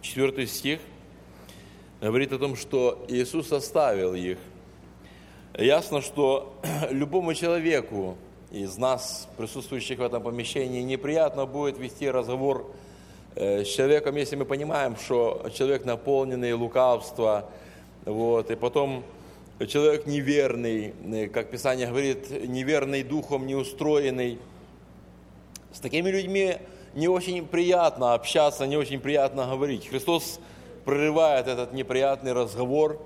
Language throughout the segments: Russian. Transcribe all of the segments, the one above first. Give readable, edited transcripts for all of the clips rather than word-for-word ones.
4 стих говорит о том, что Иисус оставил их. Ясно, что любому человеку из нас, присутствующих в этом помещении, неприятно будет вести разговор с человеком, если мы понимаем, что человек наполненный лукавства, и потом человек неверный, как Писание говорит, неверный духом, неустроенный. С такими людьми не очень приятно общаться, не очень приятно говорить. Христос прерывает этот неприятный разговор,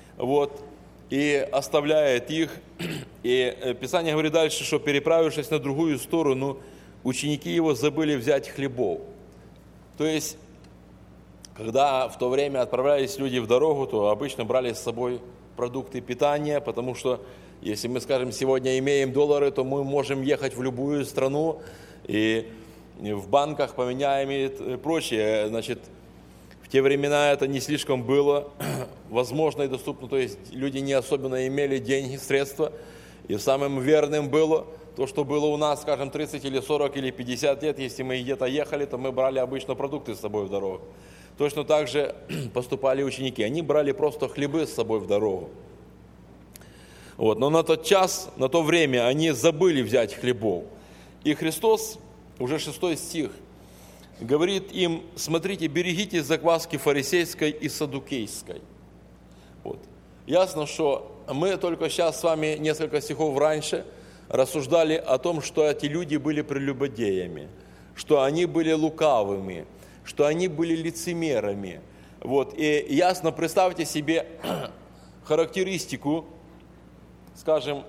и оставляет их. И Писание говорит дальше, что, переправившись на другую сторону, ученики его забыли взять хлебов. То есть, когда в то время отправлялись люди в дорогу, то обычно брали с собой продукты питания, потому что, если мы, скажем, сегодня имеем доллары, то мы можем ехать в любую страну, и в банках поменяем и прочее. Значит, в те времена это не слишком было возможно и доступно, то есть люди не особенно имели деньги, средства, и самым верным было то, что было у нас, скажем, 30 или 40 или 50 лет, если мы где-то ехали, то мы брали обычно продукты с собой в дорогу. Точно так же поступали ученики, они брали просто хлебы с собой в дорогу. Но на тот час, на то время они забыли взять хлебов. И Христос, уже 6 стих, говорит им: смотрите, берегитесь закваски фарисейской и саддукейской. Ясно, что мы только сейчас с вами несколько стихов раньше рассуждали о том, что эти люди были прелюбодеями, что они были лукавыми, что они были лицемерами. И ясно, представьте себе характеристику, скажем,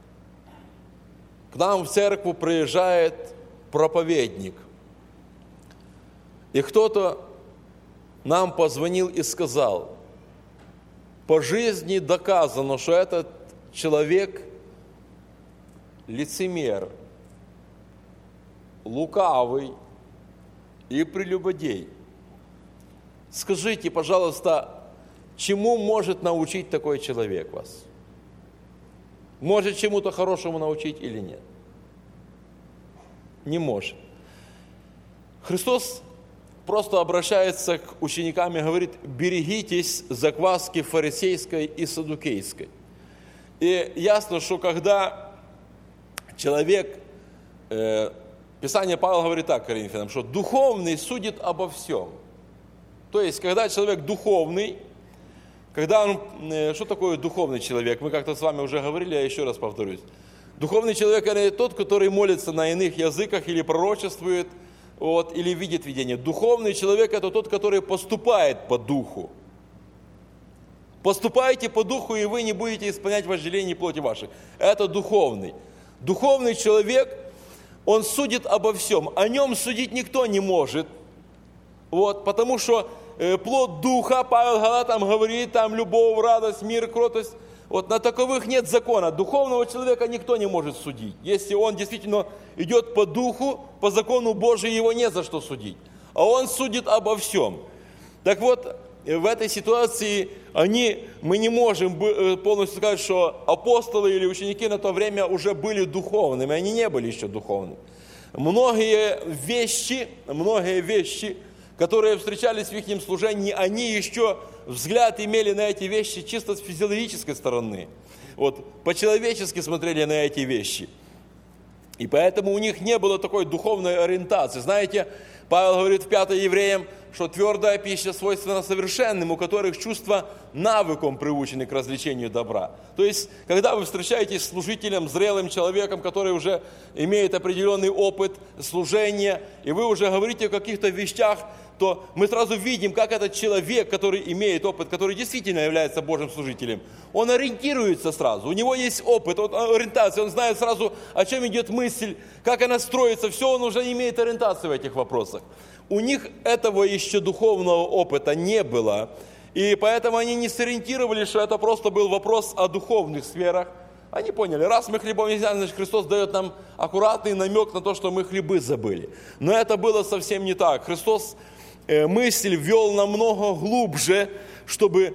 к нам в церковь приезжает проповедник, и кто-то нам позвонил и сказал: по жизни доказано, что этот человек лицемер, лукавый и прелюбодей. Скажите, пожалуйста, чему может научить такой человек вас? Может чему-то хорошему научить или нет? Не может. Христос просто обращается к ученикам и говорит: берегитесь закваски фарисейской и саддукейской. И ясно, что когда человек, Писание Павел говорит так Коринфянам, что духовный судит обо всем. То есть, когда человек духовный, что такое духовный человек? Мы как-то с вами уже говорили, я еще раз повторюсь. Духовный человек – это тот, который молится на иных языках или пророчествует, или видит видение. Духовный человек – это тот, который поступает по духу. Поступайте по духу, и вы не будете исполнять вожделений плоти вашей. Это духовный. Духовный человек, он судит обо всем. О нем судить никто не может. Потому что плод духа, Павел Галатам говорит, там любовь, радость, мир, кротость. На таковых нет закона. Духовного человека никто не может судить. Если он действительно идет по духу, по закону Божию, его не за что судить. А он судит обо всем. Так вот, в этой ситуации мы не можем полностью сказать, что апостолы или ученики на то время уже были духовными. Они не были еще духовными. Многие вещи, которые встречались в их служении, они еще взгляд имели на эти вещи чисто с физиологической стороны. По-человечески смотрели на эти вещи. И поэтому у них не было такой духовной ориентации. Знаете, Павел говорит в 5 Евреям, что твердая пища свойственна совершенным, у которых чувства навыком приучены к развлечению добра. То есть, когда вы встречаетесь с служителем, зрелым человеком, который уже имеет определенный опыт служения, и вы уже говорите о каких-то вещах, то мы сразу видим, как этот человек, который имеет опыт, который действительно является Божьим служителем, он ориентируется сразу, у него есть опыт, ориентация, он знает сразу, о чем идет мысль, как она строится, все, он уже имеет ориентацию в этих вопросах. У них этого еще духовного опыта не было, и поэтому они не сориентировали, что это просто был вопрос о духовных сферах. Они поняли, раз мы хлебом не взяли, значит, Христос дает нам аккуратный намек на то, что мы хлебы забыли. Но это было совсем не так. Христос мысль ввел намного глубже, чтобы,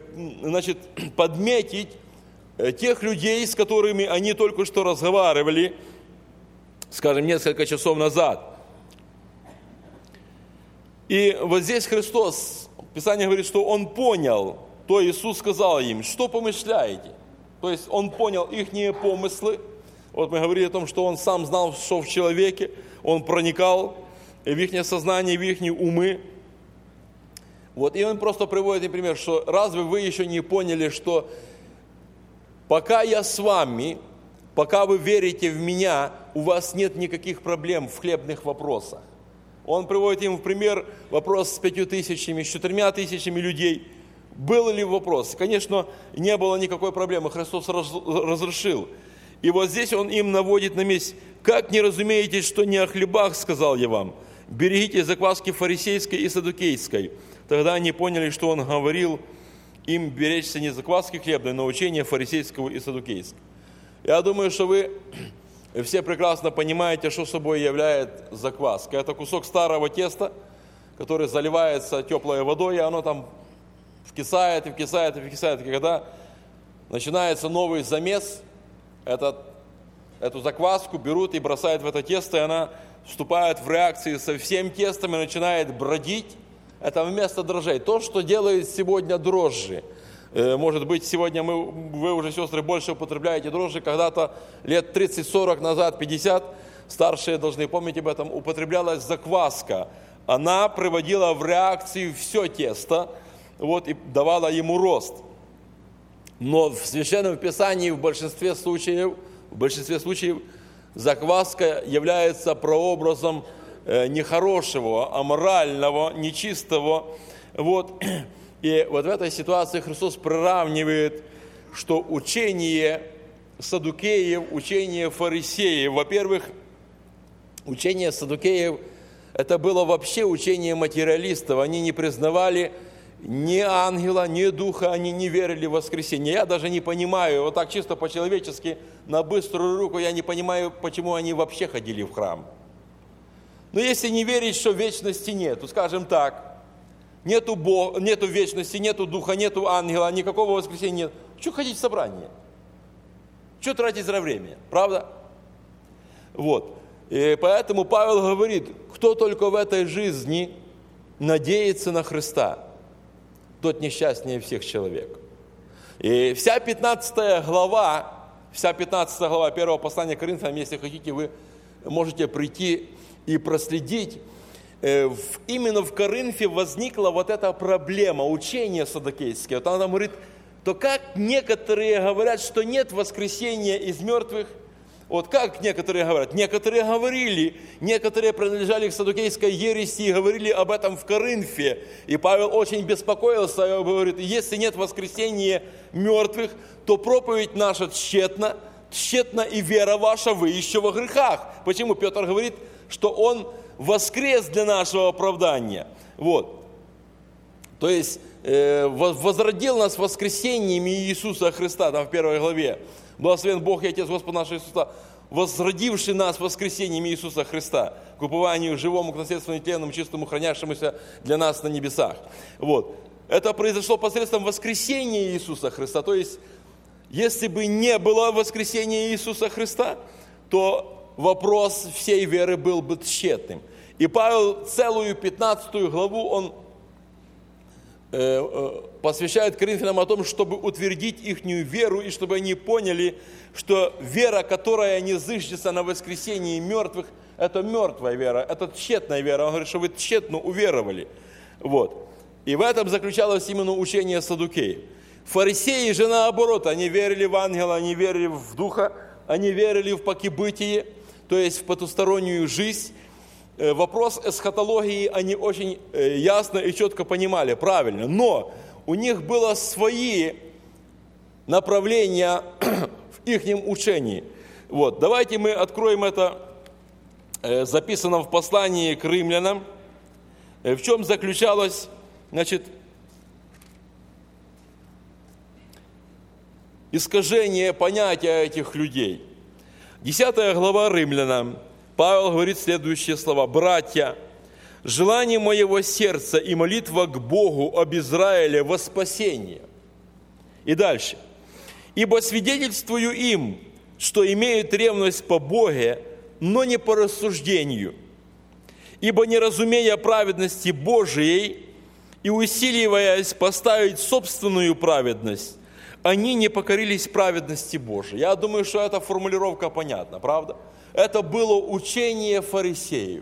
подметить тех людей, с которыми они только что разговаривали, скажем, несколько часов назад. И вот здесь Христос, Писание говорит, что Он понял, то Иисус сказал им, что помышляете? То есть Он понял ихние помыслы. Вот мы говорили о том, что Он сам знал, что в человеке, Он проникал в их сознание, в их умы. Вот, и Он просто приводит им пример, что разве вы еще не поняли, что пока я с вами, пока вы верите в Меня, у вас нет никаких проблем в хлебных вопросах. Он приводит им в пример вопрос с 5000, с 4000 людей. Был ли вопрос? Конечно, не было никакой проблемы, Христос разрешил. И вот здесь Он им наводит на месть. «Как не разумеете, что не о хлебах, сказал я вам? Берегите закваски фарисейской и саддукейской». Тогда они поняли, что Он говорил им беречься не закваски хлебной, но учения фарисейского и саддукейского. Я думаю, что вы все прекрасно понимаете, что собой является закваска. Это кусок старого теста, который заливается теплой водой, и оно там вкисает. И когда начинается новый замес, эту закваску берут и бросают в это тесто, и она вступает в реакции со всем тестом и начинает бродить. Это вместо дрожжей. То, что делает сегодня дрожжи. Может быть, сегодня вы уже, сестры, больше употребляете дрожжи. Когда-то лет 30-40 назад, 50, старшие должны помнить об этом, употреблялась закваска. Она приводила в реакцию все тесто, вот, и давала ему рост. Но в Священном Писании в большинстве случаев закваска является прообразом нехорошего, аморального, нечистого. Вот. И вот в этой ситуации Христос приравнивает, что учение саддукеев, учение фарисеев, во-первых, учение саддукеев – это было вообще учение материалистов. Они не признавали ни ангела, ни духа, они не верили в воскресение. Я даже не понимаю, вот так чисто по-человечески, на быструю руку, я не понимаю, почему они вообще ходили в храм. Но если не верить, что вечности нет, то, скажем так, нету Бога, нету вечности, нету духа, нету ангела, никакого воскресения нет. Что ходить в собрание? Что тратить зря время? Правда? Вот. И поэтому Павел говорит, кто только в этой жизни надеется на Христа, тот несчастнее всех человек. И вся 15 глава 1 послания к Коринфянам, если хотите, вы можете прийти и проследить. Именно в Коринфе возникла вот эта проблема учения саддукейское. Вот она там говорит, то как некоторые говорят, что нет воскресения из мертвых, вот как некоторые говорят? Некоторые говорили, некоторые принадлежали к саддукейской ереси и говорили об этом в Коринфе. И Павел очень беспокоился, и говорит, если нет воскресения мертвых, то проповедь наша тщетна и вера ваша, вы еще во грехах. Почему? Петр говорит, что Он воскрес для нашего оправдания. Вот. То есть возродил нас воскресением Иисуса Христа, там в 1 главе. Благословен Бог и Отец Господа нашего Иисуса, возродивший нас воскресением Иисуса Христа, к упованию живому, к наследству нетленному, чистому, хранящемуся для нас на небесах. Вот. Это произошло посредством воскресения Иисуса Христа. То есть, если бы не было воскресения Иисуса Христа, то вопрос всей веры был бы тщетным. И Павел целую 15 главу, он посвящает Коринфянам о том, чтобы утвердить их веру, и чтобы они поняли, что вера, которая не зыждется на воскресении мертвых, это мертвая вера, это тщетная вера. Он говорит, что вы тщетно уверовали. Вот. И в этом заключалось именно учение саддукеев. Фарисеи же наоборот, они верили в ангела, они верили в духа, они верили в покибытие, то есть в потустороннюю жизнь. Вопрос эсхатологии они очень ясно и четко понимали, правильно. Но у них было свои направления в их учении. Вот. Давайте мы откроем это, записано в послании к римлянам. В чем заключалось, искажение понятия этих людей. 10 глава римлянам. Павел говорит следующие слова. «Братья, желание моего сердца и молитва к Богу об Израиле во спасение». И дальше. «Ибо свидетельствую им, что имеют ревность по Боге, но не по рассуждению. Ибо не разумея праведности Божией и усиливаясь поставить собственную праведность, они не покорились праведности Божией. Я думаю, что эта формулировка понятна, правда? Это было учение фарисеев.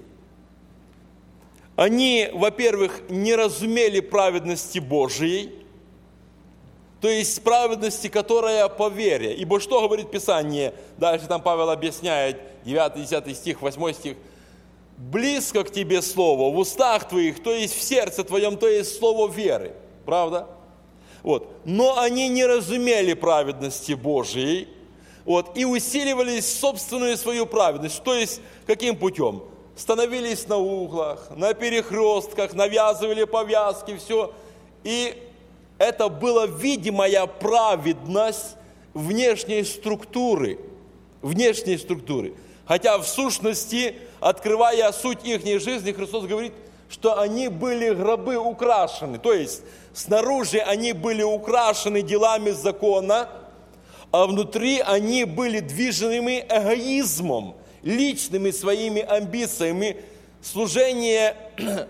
Они, во-первых, не разумели праведности Божией, то есть праведности, которая по вере. Ибо что говорит Писание? Дальше там Павел объясняет, 9-10 стих, 8 стих. «Близко к тебе слово, в устах твоих, то есть в сердце твоем, то есть слово веры». Правда? Вот. Но они не разумели праведности Божией, вот, и усиливались собственную свою праведность. То есть, каким путем? Становились на углах, на перекрестках, навязывали повязки, все. И это была видимая праведность внешней структуры. Внешней структуры. Хотя в сущности, открывая суть их жизни, Христос говорит, что они были гробы украшены. То есть, снаружи они были украшены делами закона, а внутри они были движимы эгоизмом, личными своими амбициями. Служение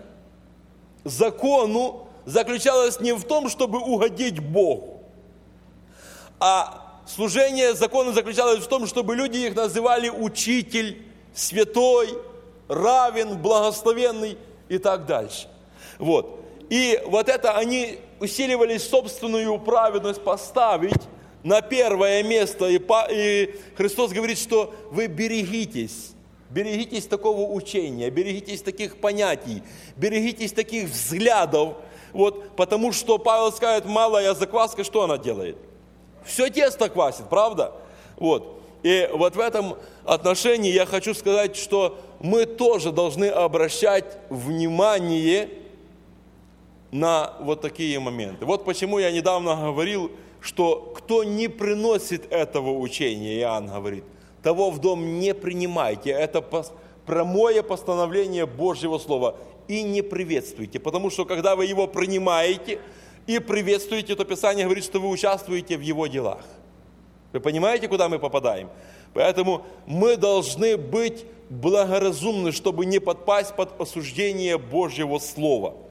закону заключалось не в том, чтобы угодить Богу, а служение закону заключалось в том, чтобы люди их называли учитель, святой, равен, благословенный и так дальше. Вот. И вот это они усиливались собственную праведность поставить на первое место. И Христос говорит, что вы берегитесь такого учения, берегитесь таких понятий, берегитесь таких взглядов. Вот, потому что Павел скажет, малая закваска, что она делает? Все тесто квасит, правда? Вот. И вот в этом отношении я хочу сказать, что мы тоже должны обращать внимание на вот такие моменты. Вот почему я недавно говорил, что кто не приносит этого учения, Иоанн говорит, того в дом не принимайте. Это прямое постановление Божьего Слова. И не приветствуйте, потому что когда вы его принимаете и приветствуете, то Писание говорит, что вы участвуете в его делах. Вы понимаете, куда мы попадаем? Поэтому мы должны быть благоразумны, чтобы не подпасть под осуждение Божьего Слова.